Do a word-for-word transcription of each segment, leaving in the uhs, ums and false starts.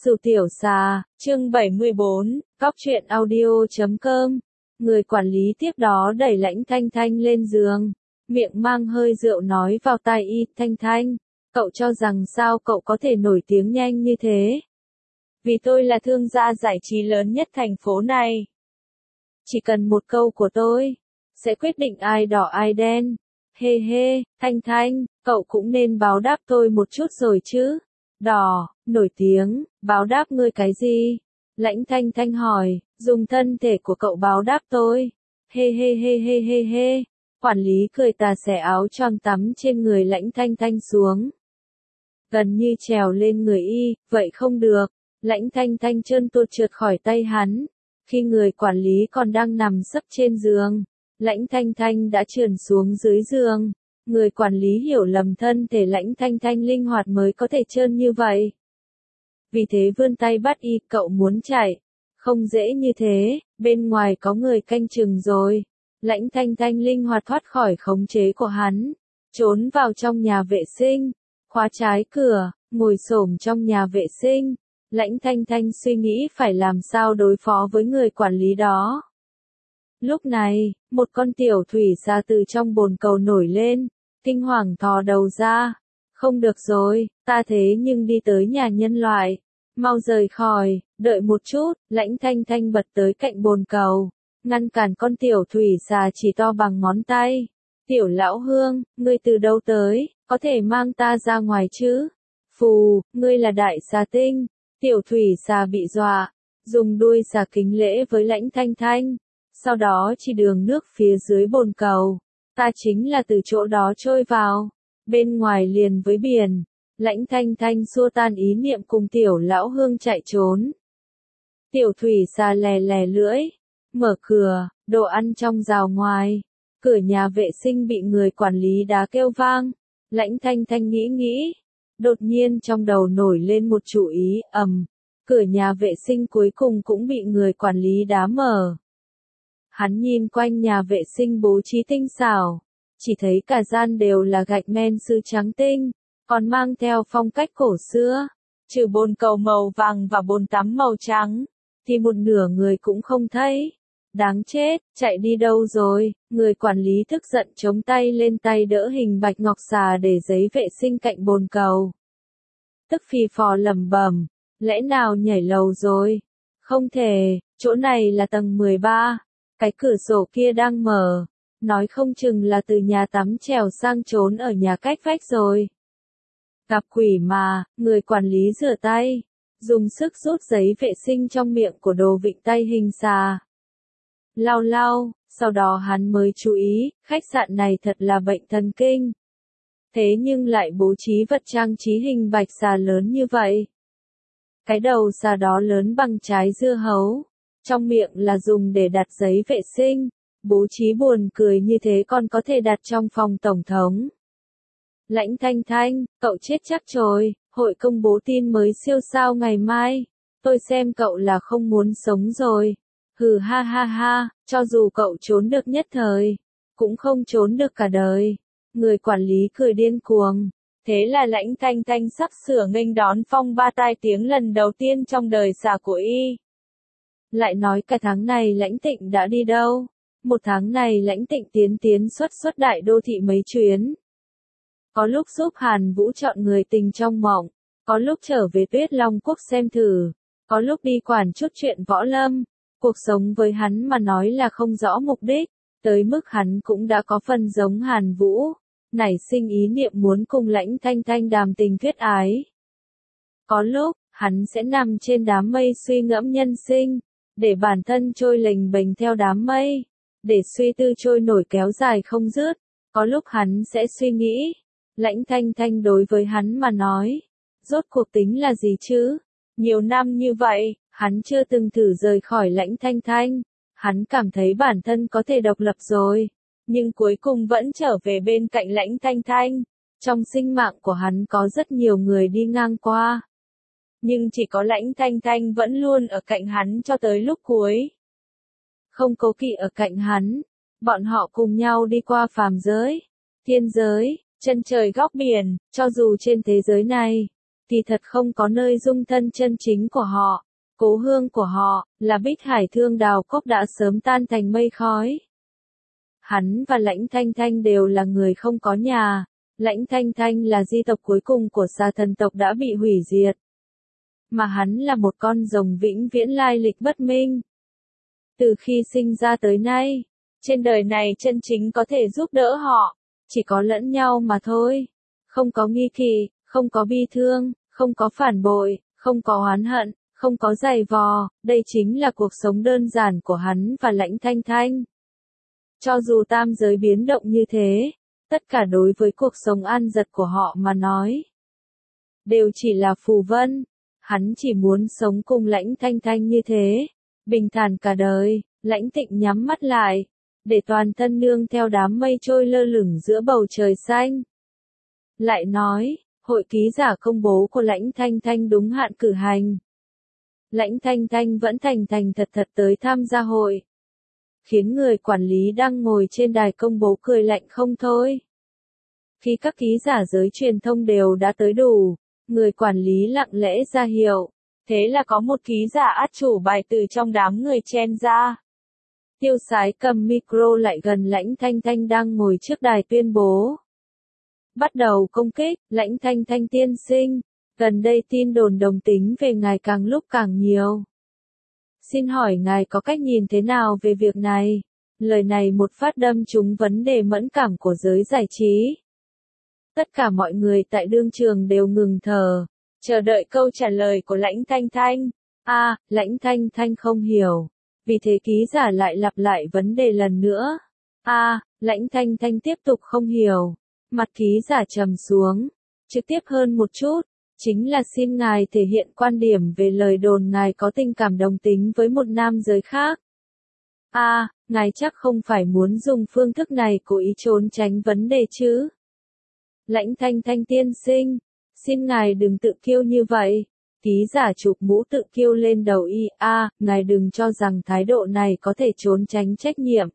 Sưu tiểu xà, chương bảy mươi bốn, Góc truyện audio chấm com. Người quản lý tiếp đó đẩy Lãnh Thanh Thanh lên giường, miệng mang hơi rượu nói vào tai y, Thanh Thanh, cậu cho rằng sao cậu có thể nổi tiếng nhanh như thế? Vì tôi là thương gia giải trí lớn nhất thành phố này. Chỉ cần một câu của tôi, sẽ quyết định ai đỏ ai đen. Hê hê, Thanh Thanh, cậu cũng nên báo đáp tôi một chút rồi chứ. Đỏ, nổi tiếng, báo đáp ngươi cái gì? Lãnh Thanh Thanh hỏi, dùng thân thể của cậu báo đáp tôi. Hê hê hê hê hê hê. Quản lý cười tà xẻ áo choàng tắm trên người Lãnh Thanh Thanh xuống. Gần như trèo lên người y, vậy không được. Lãnh Thanh Thanh trơn tuột trượt khỏi tay hắn. Khi người quản lý còn đang nằm sấp trên giường, Lãnh Thanh Thanh đã trườn xuống dưới giường. Người quản lý hiểu lầm thân thể Lãnh Thanh Thanh linh hoạt mới có thể trơn như vậy. Vì thế vươn tay bắt y, cậu muốn chạy. Không dễ như thế, bên ngoài có người canh chừng rồi. Lãnh Thanh Thanh linh hoạt thoát khỏi khống chế của hắn. Trốn vào trong nhà vệ sinh. Khóa trái cửa, ngồi xổm trong nhà vệ sinh. Lãnh Thanh Thanh suy nghĩ phải làm sao đối phó với người quản lý đó. Lúc này, một con tiểu thủy xà từ trong bồn cầu nổi lên, kinh hoàng thò đầu ra. Không được rồi, ta thế nhưng đi tới nhà nhân loại. Mau rời khỏi, đợi một chút, Lãnh Thanh Thanh bật tới cạnh bồn cầu, ngăn cản con tiểu thủy xà chỉ to bằng ngón tay. Tiểu lão Hương, ngươi từ đâu tới, có thể mang ta ra ngoài chứ? Phù, ngươi là đại xà tinh. Tiểu thủy xà bị dọa, dùng đuôi xà kính lễ với Lãnh Thanh Thanh. Sau đó chỉ đường nước phía dưới bồn cầu. Ta chính là từ chỗ đó trôi vào. Bên ngoài liền với biển. Lãnh Thanh Thanh xua tan ý niệm cùng tiểu lão Hương chạy trốn. Tiểu thủy xà lè lè lưỡi. Mở cửa, đồ ăn trong rào ngoài. Cửa nhà vệ sinh bị người quản lý đá kêu vang. Lãnh Thanh Thanh nghĩ nghĩ. Đột nhiên trong đầu nổi lên một chủ ý, ầm. Cửa nhà vệ sinh cuối cùng cũng bị người quản lý đá mở. Hắn nhìn quanh nhà vệ sinh bố trí tinh xảo, chỉ thấy cả gian đều là gạch men sứ trắng tinh, còn mang theo phong cách cổ xưa, trừ bồn cầu màu vàng và bồn tắm màu trắng, thì một nửa người cũng không thấy. Đáng chết, chạy đi đâu rồi? Người quản lý tức giận chống tay lên tay đỡ hình bạch ngọc xà để giấy vệ sinh cạnh bồn cầu. Tức phì phò lẩm bẩm, lẽ nào nhảy lầu rồi? Không thể, chỗ này là tầng mười ba. Cái cửa sổ kia đang mở, nói không chừng là từ nhà tắm trèo sang trốn ở nhà cách vách rồi. Gặp quỷ mà, người quản lý rửa tay, dùng sức rút giấy vệ sinh trong miệng của đồ vịnh tay hình xà. Lau lau, sau đó hắn mới chú ý, khách sạn này thật là bệnh thần kinh. Thế nhưng lại bố trí vật trang trí hình bạch xà lớn như vậy. Cái đầu xà đó lớn bằng trái dưa hấu. Trong miệng là dùng để đặt giấy vệ sinh, bố trí buồn cười như thế còn có thể đặt trong phòng tổng thống. Lãnh Thanh Thanh, cậu chết chắc rồi, hội công bố tin mới siêu sao ngày mai, tôi xem cậu là không muốn sống rồi. Hừ ha ha ha, cho dù cậu trốn được nhất thời, cũng không trốn được cả đời. Người quản lý cười điên cuồng. Thế là Lãnh Thanh Thanh sắp sửa nghênh đón phong ba tai tiếng lần đầu tiên trong đời xà của y. Lại nói cả tháng này Lãnh Tịnh đã đi đâu? Một tháng này Lãnh Tịnh tiến tiến xuất xuất đại đô thị mấy chuyến. Có lúc giúp Hàn Vũ chọn người tình trong mộng, có lúc trở về Tuyết Long Quốc xem thử, có lúc đi quản chút chuyện võ lâm. Cuộc sống với hắn mà nói là không rõ mục đích, tới mức hắn cũng đã có phần giống Hàn Vũ, nảy sinh ý niệm muốn cùng Lãnh Thanh Thanh đàm tình kết ái. Có lúc, hắn sẽ nằm trên đám mây suy ngẫm nhân sinh. Để bản thân trôi lềnh bềnh theo đám mây, để suy tư trôi nổi kéo dài không dứt. Có lúc hắn sẽ suy nghĩ, Lãnh Thanh Thanh đối với hắn mà nói, rốt cuộc tính là gì chứ? Nhiều năm như vậy, hắn chưa từng thử rời khỏi Lãnh Thanh Thanh, hắn cảm thấy bản thân có thể độc lập rồi, nhưng cuối cùng vẫn trở về bên cạnh Lãnh Thanh Thanh. Trong sinh mạng của hắn có rất nhiều người đi ngang qua. Nhưng chỉ có Lãnh Thanh Thanh vẫn luôn ở cạnh hắn cho tới lúc cuối. Không cố kỵ ở cạnh hắn, bọn họ cùng nhau đi qua phàm giới, thiên giới, chân trời góc biển, cho dù trên thế giới này, kỳ thật không có nơi dung thân chân chính của họ. Cố hương của họ, là Bích Hải Thương Đào Cốc đã sớm tan thành mây khói. Hắn và Lãnh Thanh Thanh đều là người không có nhà. Lãnh Thanh Thanh là di tộc cuối cùng của xà thần tộc đã bị hủy diệt. Mà hắn là một con rồng vĩnh viễn lai lịch bất minh. Từ khi sinh ra tới nay, trên đời này chân chính có thể giúp đỡ họ, chỉ có lẫn nhau mà thôi. Không có nghi kỵ, không có bi thương, không có phản bội, không có oán hận, không có giày vò, đây chính là cuộc sống đơn giản của hắn và Lãnh Thanh Thanh. Cho dù tam giới biến động như thế, tất cả đối với cuộc sống an giật của họ mà nói, đều chỉ là phù vân. Hắn chỉ muốn sống cùng Lãnh Thanh Thanh như thế, bình thản cả đời. Lãnh Tịnh nhắm mắt lại, để toàn thân nương theo đám mây trôi lơ lửng giữa bầu trời xanh. Lại nói, hội ký giả công bố của Lãnh Thanh Thanh đúng hạn cử hành. Lãnh Thanh Thanh vẫn thành thành thật thật tới tham gia hội, khiến người quản lý đang ngồi trên đài công bố cười lạnh không thôi. Khi các ký giả giới truyền thông đều đã tới đủ, người quản lý lặng lẽ ra hiệu. Thế là có một ký giả át chủ bài từ trong đám người chen ra. Tiêu Sái cầm micro lại gần Lãnh Thanh Thanh đang ngồi trước đài tuyên bố. Bắt đầu công kích, Lãnh Thanh Thanh tiên sinh. Gần đây tin đồn đồng tính về ngài càng lúc càng nhiều. Xin hỏi ngài có cách nhìn thế nào về việc này? Lời này một phát đâm trúng vấn đề mẫn cảm của giới giải trí. Tất cả mọi người tại đương trường đều ngừng thở, chờ đợi câu trả lời của Lãnh Thanh Thanh. A, à, Lãnh Thanh Thanh không hiểu. Vì thế ký giả lại lặp lại vấn đề lần nữa. A, à, Lãnh Thanh Thanh tiếp tục không hiểu. Mặt ký giả trầm xuống. Trực tiếp hơn một chút, chính là xin ngài thể hiện quan điểm về lời đồn ngài có tình cảm đồng tính với một nam giới khác. A, à, ngài chắc không phải muốn dùng phương thức này cố ý trốn tránh vấn đề chứ? Lãnh Thanh Thanh tiên sinh, xin ngài đừng tự kiêu như vậy. Ký giả chụp mũ tự kiêu lên đầu y. A, à, ngài đừng cho rằng thái độ này có thể trốn tránh trách nhiệm.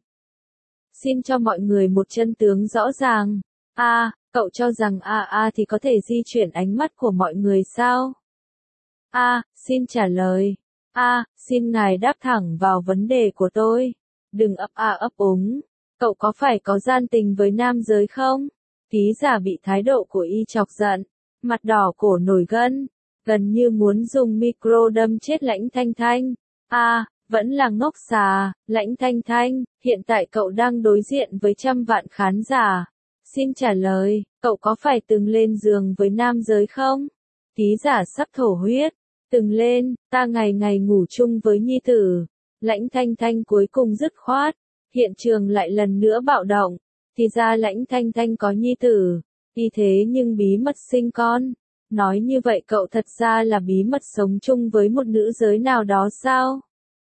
Xin cho mọi người một chân tướng rõ ràng. A, à, cậu cho rằng a à, a thì có thể di chuyển ánh mắt của mọi người sao? A, à, xin trả lời. A, à, xin ngài đáp thẳng vào vấn đề của tôi. Đừng ấp a ấp úng. Cậu có phải có gian tình với nam giới không? Ký giả bị thái độ của y chọc giận, mặt đỏ cổ nổi gân, gần như muốn dùng micro đâm chết Lãnh Thanh Thanh. A, à, vẫn là ngốc xà, Lãnh Thanh Thanh, hiện tại cậu đang đối diện với trăm vạn khán giả. Xin trả lời, cậu có phải từng lên giường với nam giới không? Ký giả sắp thổ huyết, từng lên, ta ngày ngày ngủ chung với nhi tử. Lãnh Thanh Thanh cuối cùng dứt khoát, hiện trường lại lần nữa bạo động. Thì ra Lãnh Thanh Thanh có nhi tử, y thế nhưng bí mật sinh con. Nói như vậy cậu thật ra là bí mật sống chung với một nữ giới nào đó sao?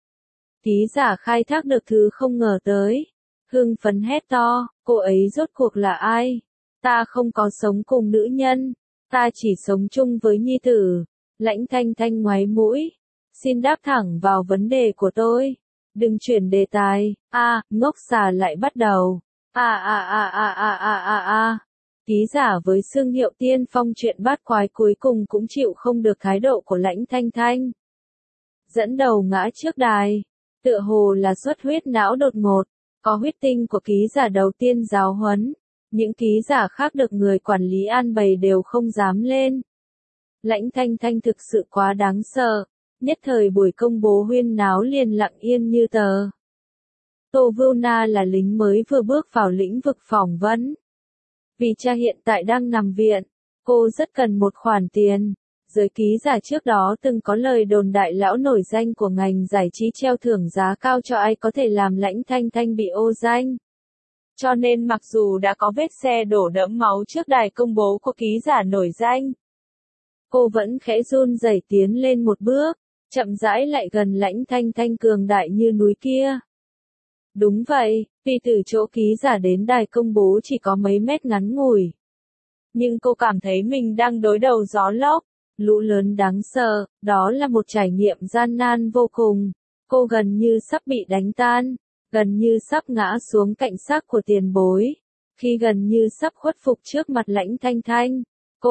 Ký giả khai thác được thứ không ngờ tới. Hưng phấn hét to, cô ấy rốt cuộc là ai? Ta không có sống cùng nữ nhân, ta chỉ sống chung với nhi tử. Lãnh Thanh Thanh ngoáy mũi. Xin đáp thẳng vào vấn đề của tôi. Đừng chuyển đề tài. A, à, ngốc xà lại bắt đầu. A a a a a a a a. Ký giả với xương hiệu tiên phong chuyện bát quái cuối cùng cũng chịu không được thái độ của Lãnh Thanh Thanh. Dẫn đầu ngã trước đài, tựa hồ là xuất huyết não đột ngột, có huyết tinh của ký giả đầu tiên giáo huấn, những ký giả khác được người quản lý an bày đều không dám lên. Lãnh Thanh Thanh thực sự quá đáng sợ, nhất thời buổi công bố huyên náo liền lặng yên như tờ. Tô Vưu Na là lính mới vừa bước vào lĩnh vực phỏng vấn. Vì cha hiện tại đang nằm viện, cô rất cần một khoản tiền. Giới ký giả trước đó từng có lời đồn đại lão nổi danh của ngành giải trí treo thưởng giá cao cho ai có thể làm Lãnh Thanh Thanh bị ô danh. Cho nên mặc dù đã có vết xe đổ đẫm máu trước đài công bố của ký giả nổi danh, cô vẫn khẽ run rẩy tiến lên một bước, chậm rãi lại gần Lãnh Thanh Thanh cường đại như núi kia. Đúng vậy, vì từ chỗ ký giả đến đài công bố chỉ có mấy mét ngắn ngủi. Nhưng cô cảm thấy mình đang đối đầu gió lốc, lũ lớn đáng sợ, đó là một trải nghiệm gian nan vô cùng. Cô gần như sắp bị đánh tan, gần như sắp ngã xuống cạnh xác của tiền bối. Khi gần như sắp khuất phục trước mặt Lãnh Thanh Thanh, cô,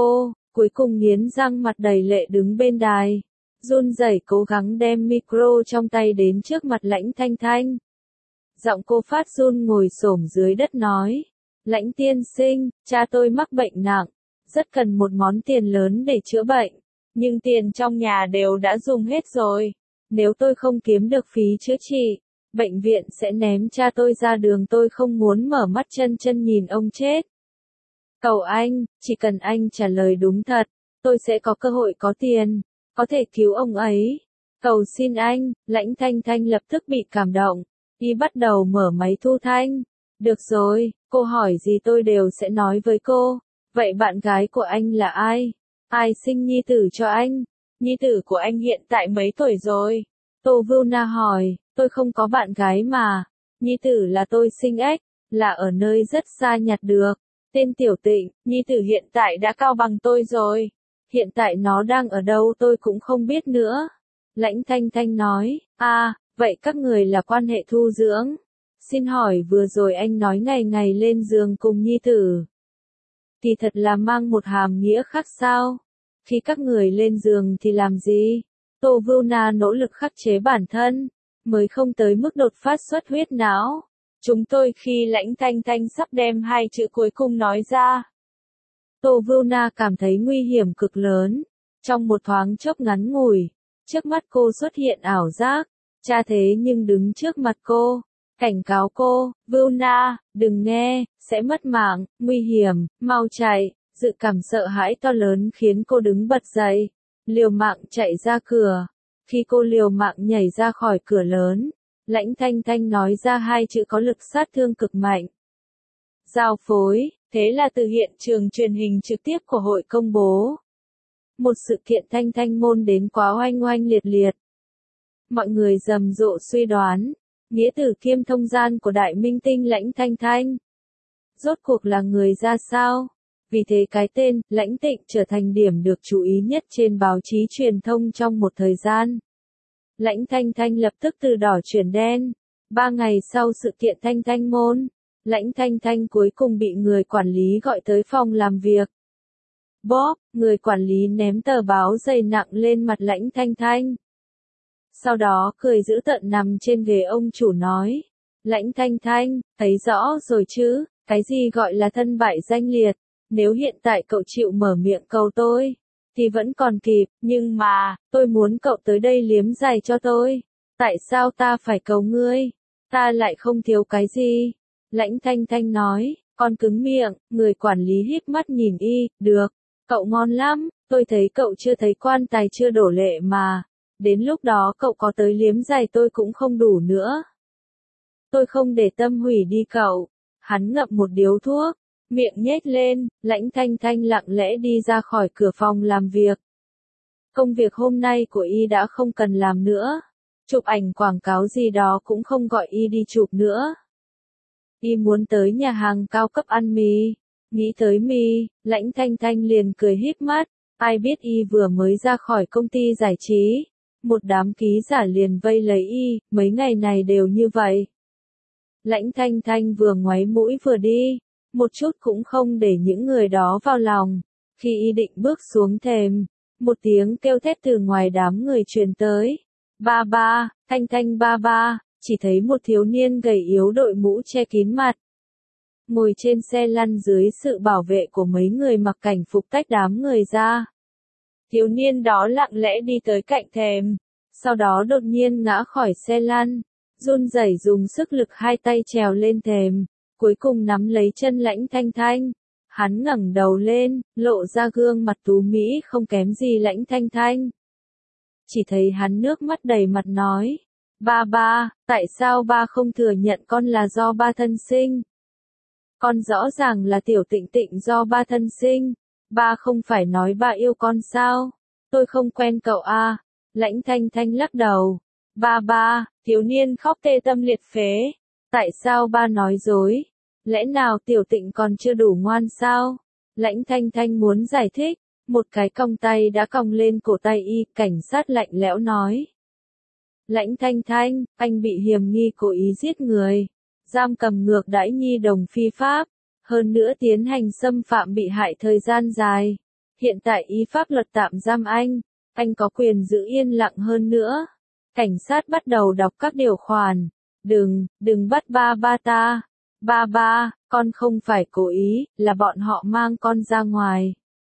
cuối cùng nghiến răng mặt đầy lệ đứng bên đài, run rẩy cố gắng đem micro trong tay đến trước mặt Lãnh Thanh Thanh. Giọng cô phát run ngồi xổm dưới đất nói, Lãnh tiên sinh, cha tôi mắc bệnh nặng, rất cần một món tiền lớn để chữa bệnh, nhưng tiền trong nhà đều đã dùng hết rồi. Nếu tôi không kiếm được phí chữa trị, bệnh viện sẽ ném cha tôi ra đường, tôi không muốn mở mắt chân chân nhìn ông chết. Cầu anh, chỉ cần anh trả lời đúng thật, tôi sẽ có cơ hội có tiền, có thể cứu ông ấy. Cầu xin anh, Lãnh Thanh Thanh lập tức bị cảm động, y bắt đầu mở máy thu thanh. Được rồi, cô hỏi gì tôi đều sẽ nói với cô. Vậy bạn gái của anh là ai? Ai sinh nhi tử cho anh? Nhi tử của anh hiện tại mấy tuổi rồi? Tô Vưu Na hỏi, tôi không có bạn gái mà. Nhi tử là tôi sinh ếch, là ở nơi rất xa nhặt được. Tên Tiểu Tịnh, nhi tử hiện tại đã cao bằng tôi rồi. Hiện tại nó đang ở đâu tôi cũng không biết nữa. Lãnh Thanh Thanh nói, à, vậy các người là quan hệ thu dưỡng. Xin hỏi vừa rồi anh nói ngày ngày lên giường cùng nhi tử. Thì thật là mang một hàm nghĩa khác sao? Khi các người lên giường thì làm gì? Tô Vưu Na nỗ lực khắc chế bản thân, mới không tới mức đột phát xuất huyết não. Chúng tôi khi Lãnh Thanh Thanh sắp đem hai chữ cuối cùng nói ra. Tô Vưu Na cảm thấy nguy hiểm cực lớn. Trong một thoáng chốc ngắn ngủi, trước mắt cô xuất hiện ảo giác. Cha thế nhưng đứng trước mặt cô, cảnh cáo cô, Vưu Na, đừng nghe, sẽ mất mạng, nguy hiểm, mau chạy. Dự cảm sợ hãi to lớn khiến cô đứng bật dậy, liều mạng chạy ra cửa. Khi cô liều mạng nhảy ra khỏi cửa lớn, Lãnh Thanh Thanh nói ra hai chữ có lực sát thương cực mạnh. Giao phối, thế là từ hiện trường truyền hình trực tiếp của hội công bố. Một sự kiện Thanh Thanh môn đến quá oanh oanh liệt liệt. Mọi người rầm rộ suy đoán, nghĩa tử kiêm thông gian của đại minh tinh Lãnh Thanh Thanh. Rốt cuộc là người ra sao? Vì thế cái tên, Lãnh Tịnh trở thành điểm được chú ý nhất trên báo chí truyền thông trong một thời gian. Lãnh Thanh Thanh lập tức từ đỏ chuyển đen. Ba ngày sau sự kiện Thanh Thanh môn, Lãnh Thanh Thanh cuối cùng bị người quản lý gọi tới phòng làm việc. Bóp, người quản lý ném tờ báo dày nặng lên mặt Lãnh Thanh Thanh. Sau đó cười dữ tợn nằm trên ghế ông chủ nói. Lãnh Thanh Thanh, thấy rõ rồi chứ, cái gì gọi là thân bại danh liệt. Nếu hiện tại cậu chịu mở miệng cầu tôi, thì vẫn còn kịp, nhưng mà, tôi muốn cậu tới đây liếm giày cho tôi. Tại sao ta phải cầu ngươi? Ta lại không thiếu cái gì. Lãnh Thanh Thanh nói, con cứng miệng, người quản lý híp mắt nhìn y, được, cậu ngon lắm, tôi thấy cậu chưa thấy quan tài chưa đổ lệ mà. Đến lúc đó cậu có tới liếm giày tôi cũng không đủ nữa. Tôi không để tâm hủy đi cậu. Hắn ngậm một điếu thuốc. Miệng nhếch lên, Lãnh Thanh Thanh lặng lẽ đi ra khỏi cửa phòng làm việc. Công việc hôm nay của y đã không cần làm nữa. Chụp ảnh quảng cáo gì đó cũng không gọi y đi chụp nữa. Y muốn tới nhà hàng cao cấp ăn mì. Nghĩ tới mì, Lãnh Thanh Thanh liền cười híp mắt. Ai biết y vừa mới ra khỏi công ty giải trí. Một đám ký giả liền vây lấy y, mấy ngày này đều như vậy. Lãnh Thanh Thanh vừa ngoáy mũi vừa đi. Một chút cũng không để những người đó vào lòng. Khi y định bước xuống thềm, một tiếng kêu thét từ ngoài đám người truyền tới. Ba ba, Thanh Thanh ba ba, chỉ thấy một thiếu niên gầy yếu đội mũ che kín mặt. Ngồi trên xe lăn dưới sự bảo vệ của mấy người mặc cảnh phục tách đám người ra. Thiếu niên đó lặng lẽ đi tới cạnh thềm, sau đó đột nhiên ngã khỏi xe lăn, run rẩy dùng sức lực hai tay trèo lên thềm. Cuối cùng nắm lấy chân Lãnh Thanh Thanh. Hắn ngẩng đầu lên, lộ ra gương mặt tú mỹ không kém gì Lãnh Thanh Thanh. Chỉ thấy hắn nước mắt đầy mặt nói. Ba ba, tại sao ba không thừa nhận con là do ba thân sinh? Con rõ ràng là Tiểu Tịnh Tịnh do ba thân sinh. Ba không phải nói ba yêu con sao? Tôi không quen cậu à? Lãnh Thanh Thanh lắc đầu. Ba ba, thiếu niên khóc tê tâm liệt phế. Tại sao ba nói dối? Lẽ nào Tiểu Tịnh còn chưa đủ ngoan sao? Lãnh Thanh Thanh muốn giải thích, một cái còng tay đã còng lên cổ tay y, cảnh sát lạnh lẽo nói. Lãnh Thanh Thanh, anh bị hiểm nghi cố ý giết người, giam cầm ngược đãi nhi đồng phi pháp, hơn nữa tiến hành xâm phạm bị hại thời gian dài. Hiện tại y pháp luật tạm giam anh, anh có quyền giữ yên lặng hơn nữa. Cảnh sát bắt đầu đọc các điều khoản. Đừng, đừng bắt ba ba ta. Ba ba, con không phải cố ý, là bọn họ mang con ra ngoài.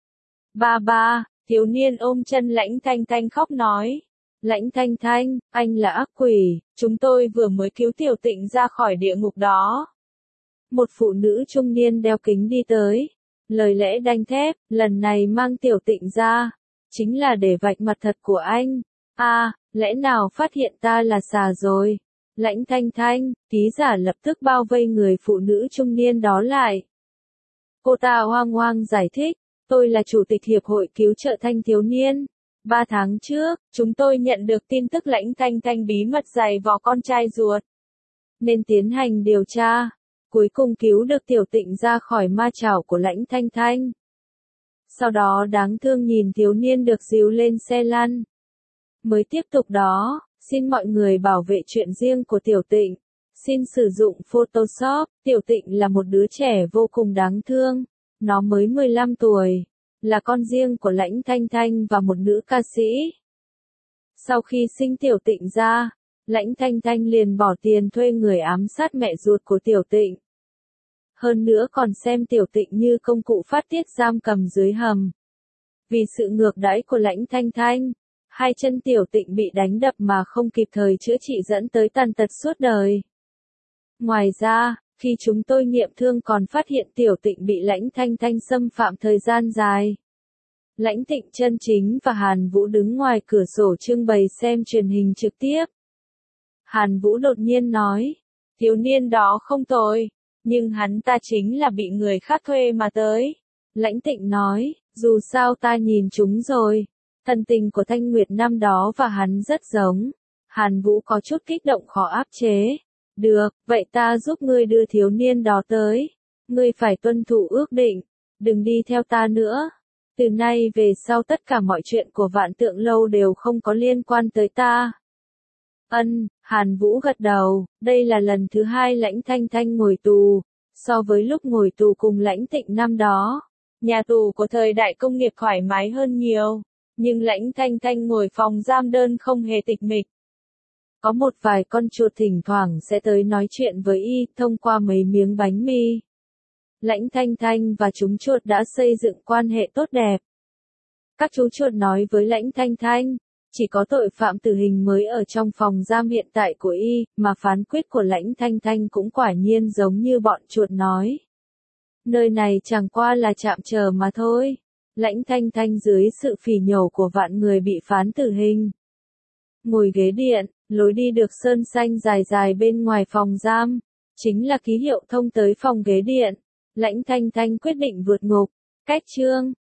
Ba ba, thiếu niên ôm chân Lãnh Thanh Thanh khóc nói. Lãnh Thanh Thanh, anh là ác quỷ, chúng tôi vừa mới cứu Tiểu Tịnh ra khỏi địa ngục đó. Một phụ nữ trung niên đeo kính đi tới. Lời lẽ đanh thép, lần này mang Tiểu Tịnh ra, chính là để vạch mặt thật của anh. A, à, lẽ nào phát hiện ta là xà rồi? Lãnh Thanh Thanh, ký giả lập tức bao vây người phụ nữ trung niên đó lại. Cô ta hoang hoang giải thích, tôi là chủ tịch Hiệp hội Cứu trợ Thanh thiếu niên. Ba tháng trước, chúng tôi nhận được tin tức Lãnh Thanh Thanh bí mật giày vò con trai ruột. Nên tiến hành điều tra. Cuối cùng cứu được Tiểu Tịnh ra khỏi ma chảo của Lãnh Thanh Thanh. Sau đó đáng thương nhìn thiếu niên được dìu lên xe lăn. Mới tiếp tục đó, xin mọi người bảo vệ chuyện riêng của Tiểu Tịnh. Xin sử dụng Photoshop, Tiểu Tịnh là một đứa trẻ vô cùng đáng thương. Nó mới mười lăm tuổi, là con riêng của Lãnh Thanh Thanh và một nữ ca sĩ. Sau khi sinh Tiểu Tịnh ra, Lãnh Thanh Thanh liền bỏ tiền thuê người ám sát mẹ ruột của Tiểu Tịnh. Hơn nữa còn xem Tiểu Tịnh như công cụ phát tiết giam cầm dưới hầm. Vì sự ngược đãi của Lãnh Thanh Thanh, hai chân Tiểu Tịnh bị đánh đập mà không kịp thời chữa trị dẫn tới tàn tật suốt đời. Ngoài ra, khi chúng tôi nghiệm thương còn phát hiện Tiểu Tịnh bị Lãnh Thanh Thanh xâm phạm thời gian dài. Lãnh Tịnh chân chính và Hàn Vũ đứng ngoài cửa sổ trưng bày xem truyền hình trực tiếp. Hàn Vũ đột nhiên nói, thiếu niên đó không tồi, nhưng hắn ta chính là bị người khác thuê mà tới. Lãnh Tịnh nói, dù sao ta nhìn chúng rồi. Thần tình của Thanh Nguyệt năm đó và hắn rất giống. Hàn Vũ có chút kích động khó áp chế. Được, vậy ta giúp ngươi đưa thiếu niên đó tới. Ngươi phải tuân thủ ước định. Đừng đi theo ta nữa. Từ nay về sau tất cả mọi chuyện của Vạn Tượng Lâu đều không có liên quan tới ta. Ân, Hàn Vũ gật đầu, đây là lần thứ hai Lãnh Thanh Thanh ngồi tù. So với lúc ngồi tù cùng Lãnh Tịnh năm đó, nhà tù của thời đại công nghiệp thoải mái hơn nhiều. Nhưng Lãnh Thanh Thanh ngồi phòng giam đơn không hề tịch mịch. Có một vài con chuột thỉnh thoảng sẽ tới nói chuyện với y thông qua mấy miếng bánh mì. Lãnh Thanh Thanh và chúng chuột đã xây dựng quan hệ tốt đẹp. Các chú chuột nói với Lãnh Thanh Thanh, chỉ có tội phạm tử hình mới ở trong phòng giam hiện tại của y, mà phán quyết của Lãnh Thanh Thanh cũng quả nhiên giống như bọn chuột nói. Nơi này chẳng qua là trạm chờ mà thôi. Lãnh Thanh Thanh dưới sự phỉ nhổ của vạn người bị phán tử hình. Ngồi ghế điện, lối đi được sơn xanh dài dài bên ngoài phòng giam, chính là ký hiệu thông tới phòng ghế điện. Lãnh Thanh Thanh quyết định vượt ngục. Cách chương